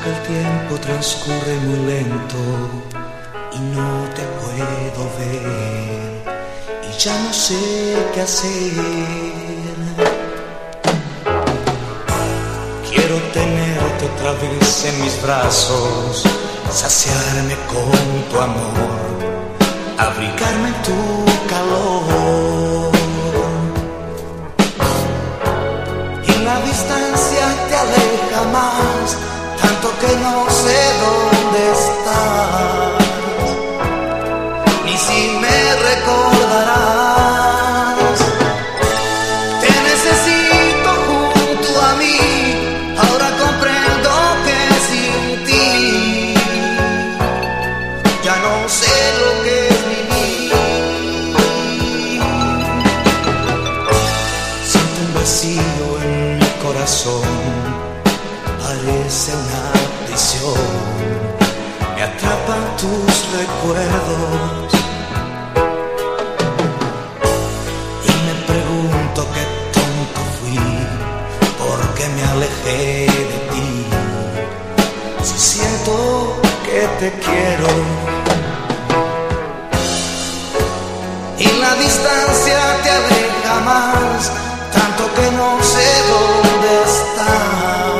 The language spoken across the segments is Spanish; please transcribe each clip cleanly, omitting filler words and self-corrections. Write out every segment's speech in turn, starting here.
El tiempo transcurre muy lento y no te puedo ver y ya no sé qué hacer. Quiero tenerte otra vez en mis brazos, saciarme con tu amor, abrigarme en tu calor. Y la distancia te aleja más, tanto que no sé dónde estás, ni si me recordarás. Te necesito junto a mí, ahora comprendo que sin ti ya no sé lo que es vivir. Siento un vacío en mi corazón, parece una prisión, me atrapan tus recuerdos y me pregunto qué tonto fui, porque me alejé de ti, si siento que te quiero. Y la distancia te aleja más, tanto que no sé dónde estás,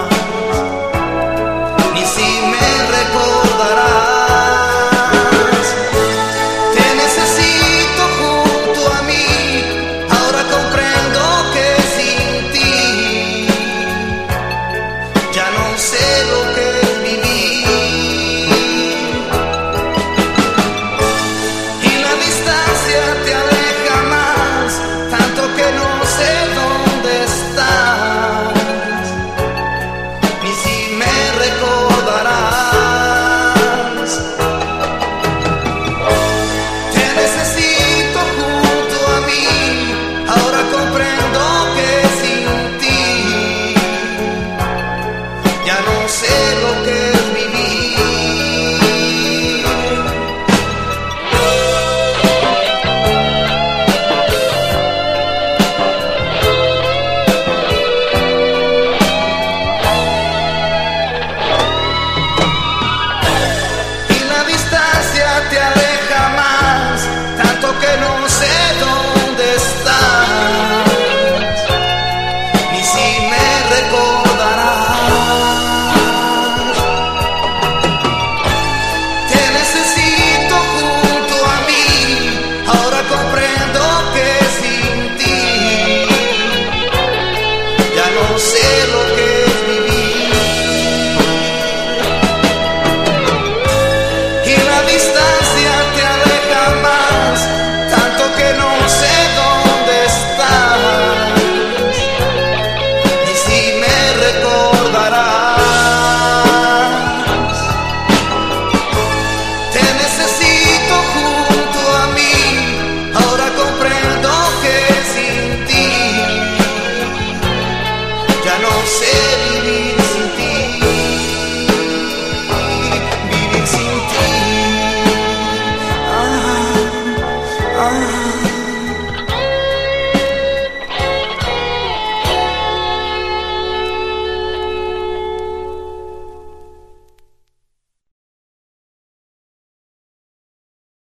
no sé.